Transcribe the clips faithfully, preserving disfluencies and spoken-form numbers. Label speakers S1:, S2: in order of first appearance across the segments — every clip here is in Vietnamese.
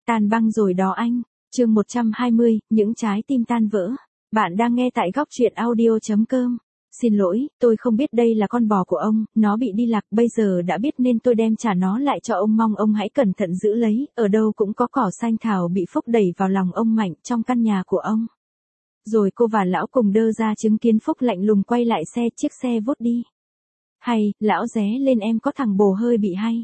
S1: Tan băng rồi đó anh. Chương một trăm hai mươi, những trái tim tan vỡ. Bạn đang nghe tại góc truyện audio chấm com. Xin lỗi, tôi không biết đây là con bò của ông, nó bị đi lạc, bây giờ đã biết nên tôi đem trả nó lại cho ông, mong ông hãy cẩn thận giữ lấy, ở đâu cũng có cỏ xanh. Thảo bị Phúc đẩy vào lòng ông mạnh trong căn nhà của ông. Rồi cô và lão cùng đơ ra chứng kiến Phúc lạnh lùng quay lại xe, chiếc xe vút đi. Hay, lão ré lên, em có thằng bồ hơi bị hay.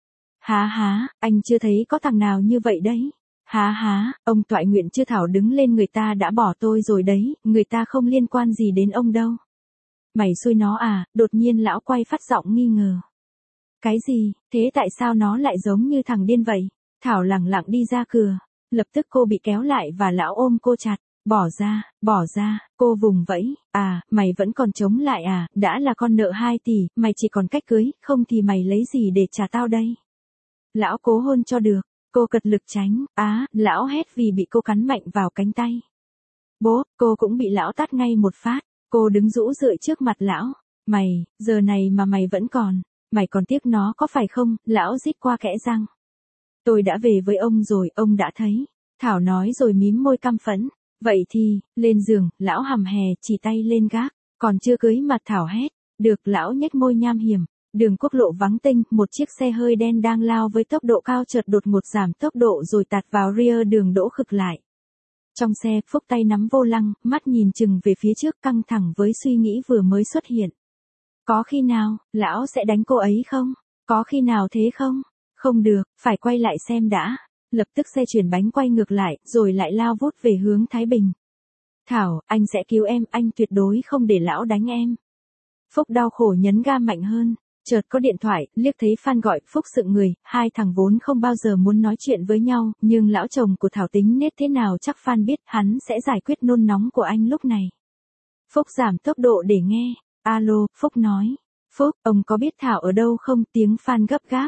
S1: Há há, anh chưa thấy có thằng nào như vậy đấy. Há há, ông toại nguyện chưa thảo đứng lên, người ta đã bỏ tôi rồi đấy, người ta không liên quan gì đến ông đâu. Mày xui nó à, đột nhiên lão quay phát giọng nghi ngờ. Cái gì, thế tại sao nó lại giống như thằng điên vậy? Thảo lẳng lặng đi ra cửa, lập tức cô bị kéo lại và lão ôm cô chặt. Bỏ ra, bỏ ra, cô vùng vẫy. À, mày vẫn còn chống lại à, đã là con nợ hai tỷ, mày chỉ còn cách cưới, không thì mày lấy gì để trả tao đây? Lão cố hôn cho được, cô cật lực tránh, á, lão hét vì bị cô cắn mạnh vào cánh tay. Bố, cô cũng bị lão tát ngay một phát, cô đứng rũ rượi trước mặt lão. Mày, giờ này mà mày vẫn còn, mày còn tiếc nó có phải không? Lão rít qua kẽ răng. Tôi đã về với ông rồi, ông đã thấy. Thảo nói rồi mím môi căm phẫn. Vậy thì, lên giường, lão hầm hè, chỉ tay lên gác, còn chưa cưới mà. Thảo hét. Được, lão nhếch môi nham hiểm. Đường quốc lộ vắng tênh, một chiếc xe hơi đen đang lao với tốc độ cao chợt đột ngột giảm tốc độ rồi tạt vào rear đường đỗ khực lại. Trong xe, Phúc tay nắm vô lăng, mắt nhìn chừng về phía trước, căng thẳng với suy nghĩ vừa mới xuất hiện. Có khi nào, lão sẽ đánh cô ấy không? Có khi nào thế không? Không được, phải quay lại xem đã. Lập tức xe chuyển bánh quay ngược lại, rồi lại lao vút về hướng Thái Bình. Thảo, anh sẽ cứu em, anh tuyệt đối không để lão đánh em. Phúc đau khổ nhấn ga mạnh hơn. Chợt có điện thoại, liếc thấy Phan gọi, Phúc sững người, hai thằng vốn không bao giờ muốn nói chuyện với nhau, nhưng lão chồng của Thảo tính nết thế nào chắc Phan biết, hắn sẽ giải quyết nôn nóng của anh lúc này. Phúc giảm tốc độ để nghe. Alo, Phúc nói. Phúc, ông có biết Thảo ở đâu không? Tiếng Phan gấp gáp.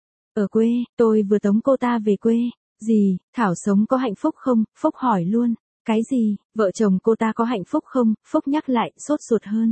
S1: Ở quê, tôi vừa tống cô ta về quê. Gì, Thảo sống có hạnh phúc không? Phúc hỏi luôn. Cái gì, vợ chồng cô ta có hạnh phúc không? Phúc nhắc lại, sốt ruột hơn.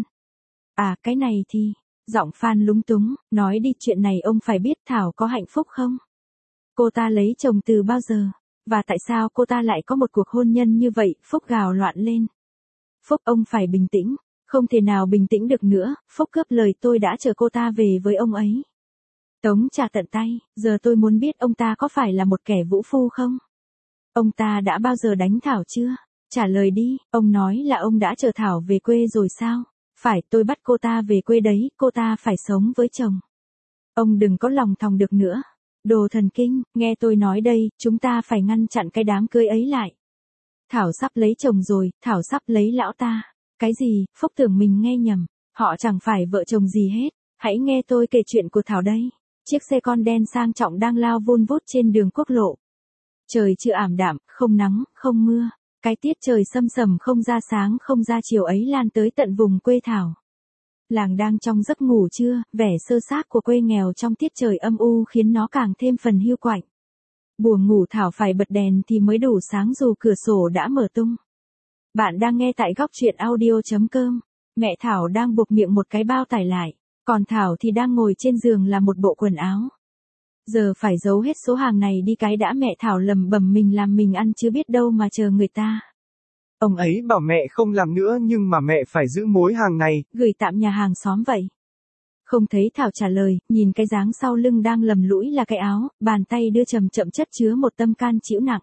S1: À, cái này thì... Giọng Phan lúng túng, nói đi, chuyện này ông phải biết. Thảo có hạnh phúc không? Cô ta lấy chồng từ bao giờ? Và tại sao cô ta lại có một cuộc hôn nhân như vậy? Phúc gào loạn lên. Phúc, ông phải bình tĩnh. Không thể nào bình tĩnh được nữa. Phúc cướp lời, tôi đã chờ cô ta về với ông ấy. Tống trả tận tay, giờ tôi muốn biết ông ta có phải là một kẻ vũ phu không? Ông ta đã bao giờ đánh Thảo chưa? Trả lời đi, ông nói là ông đã chờ Thảo về quê rồi sao? Phải, tôi bắt cô ta về quê đấy, cô ta phải sống với chồng. Ông đừng có lòng thòng được nữa. Đồ thần kinh, nghe tôi nói đây, chúng ta phải ngăn chặn cái đám cưới ấy lại. Thảo sắp lấy chồng rồi, Thảo sắp lấy lão ta. Cái gì, Phúc tưởng mình nghe nhầm, họ chẳng phải vợ chồng gì hết. Hãy nghe tôi kể chuyện của Thảo đây. Chiếc xe con đen sang trọng đang lao vun vút trên đường quốc lộ. Trời chưa ảm đạm, không nắng, không mưa. Cái tiết trời sâm sầm không ra sáng không ra chiều ấy lan tới tận vùng quê Thảo. Làng đang trong giấc ngủ trưa, vẻ sơ xác của quê nghèo trong tiết trời âm u khiến nó càng thêm phần hiu quạnh. Buồng ngủ Thảo phải bật đèn thì mới đủ sáng dù cửa sổ đã mở tung. Bạn đang nghe tại góc truyện audio chấm com. Mẹ Thảo đang buộc miệng một cái bao tải lại, còn Thảo thì đang ngồi trên giường là một bộ quần áo. Giờ phải giấu hết số hàng này đi cái đã, mẹ Thảo lầm bầm mình làm mình ăn chứ biết đâu mà chờ người ta.
S2: Ông ấy bảo mẹ không làm nữa nhưng mà mẹ phải giữ mối hàng này.
S1: Gửi tạm nhà hàng xóm vậy. Không thấy Thảo trả lời, nhìn cái dáng sau lưng đang lầm lũi là cái áo, bàn tay đưa chậm chậm chất chứa một tâm can chịu nặng.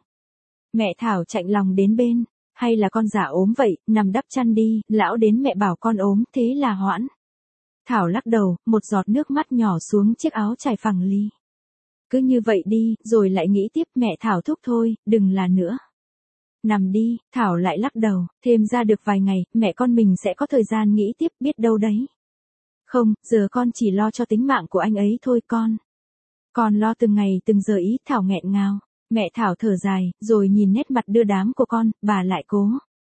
S1: Mẹ Thảo chạnh lòng đến bên, hay là con giả ốm vậy, nằm đắp chăn đi, lão đến mẹ bảo con ốm, thế là hoãn. Thảo lắc đầu, một giọt nước mắt nhỏ xuống chiếc áo trải phẳng ly. Cứ như vậy đi, rồi lại nghĩ tiếp, mẹ Thảo thúc thôi, đừng là nữa. Nằm đi, Thảo lại lắc đầu, thêm ra được vài ngày, mẹ con mình sẽ có thời gian nghĩ tiếp, biết đâu đấy. Không, giờ con chỉ lo cho tính mạng của anh ấy thôi con. Con lo từng ngày từng giờ ý, Thảo nghẹn ngào. Mẹ Thảo thở dài, rồi nhìn nét mặt đưa đám của con, bà lại cố.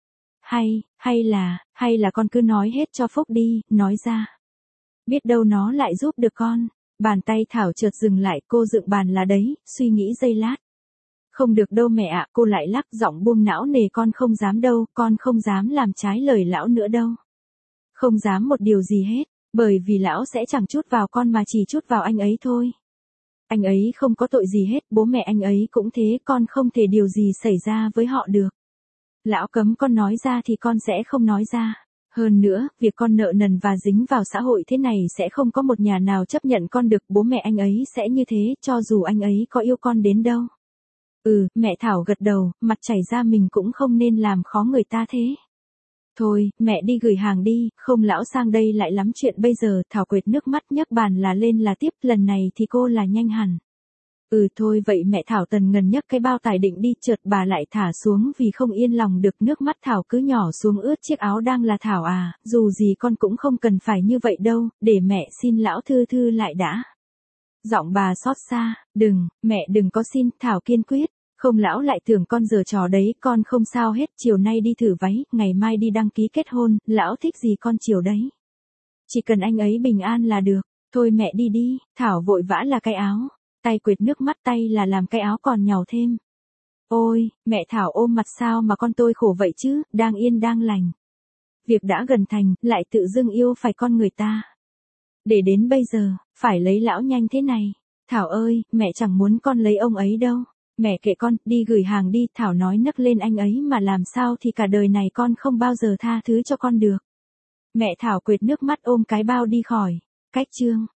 S1: Hay, hay là, hay là con cứ nói hết cho Phúc đi, nói ra. Biết đâu nó lại giúp được con. Bàn tay Thảo chợt dừng lại, cô dựng bàn là đấy, suy nghĩ giây lát. Không được đâu mẹ ạ, cô lại lắc giọng buông não nề, con không dám đâu, con không dám làm trái lời lão nữa đâu. Không dám một điều gì hết, bởi vì lão sẽ chẳng chút vào con mà chỉ chút vào anh ấy thôi. Anh ấy không có tội gì hết, bố mẹ anh ấy cũng thế, con không thể điều gì xảy ra với họ được. Lão cấm con nói ra thì con sẽ không nói ra. Hơn nữa, việc con nợ nần và dính vào xã hội thế này sẽ không có một nhà nào chấp nhận con được, bố mẹ anh ấy sẽ như thế, cho dù anh ấy có yêu con đến đâu. Ừ, mẹ Thảo gật đầu, mặt chảy ra, mình cũng không nên làm khó người ta thế. Thôi, mẹ đi gửi hàng đi, không lão sang đây lại lắm chuyện bây giờ. Thảo quệt nước mắt nhấc bàn là lên là tiếp, lần này thì cô là nhanh hẳn. Ừ thôi vậy mẹ. Thảo tần ngần nhấc cái bao tải định đi, chợt bà lại thả xuống vì không yên lòng được, nước mắt Thảo cứ nhỏ xuống ướt chiếc áo đang là. Thảo à, dù gì con cũng không cần phải như vậy đâu, để mẹ xin lão thư thư lại đã. Giọng bà xót xa, đừng, mẹ đừng có xin. Thảo kiên quyết. Không, lão lại tưởng con giở trò đấy, con không sao hết, chiều nay đi thử váy, ngày mai đi đăng ký kết hôn, lão thích gì con chiều đấy. Chỉ cần anh ấy bình an là được. Thôi mẹ đi đi. Thảo vội vã là cái áo. Tay quệt nước mắt, tay là làm cái áo còn nhàu thêm. Ôi, mẹ Thảo ôm mặt, sao mà con tôi khổ vậy chứ, đang yên đang lành. Việc đã gần thành, lại tự dưng yêu phải con người ta. Để đến bây giờ, phải lấy lão nhanh thế này. Thảo ơi, mẹ chẳng muốn con lấy ông ấy đâu. Mẹ kệ con, đi gửi hàng đi. Thảo nói nấc lên, anh ấy mà làm sao thì cả đời này con không bao giờ tha thứ cho con được. Mẹ Thảo quệt nước mắt ôm cái bao đi khỏi. Cách chương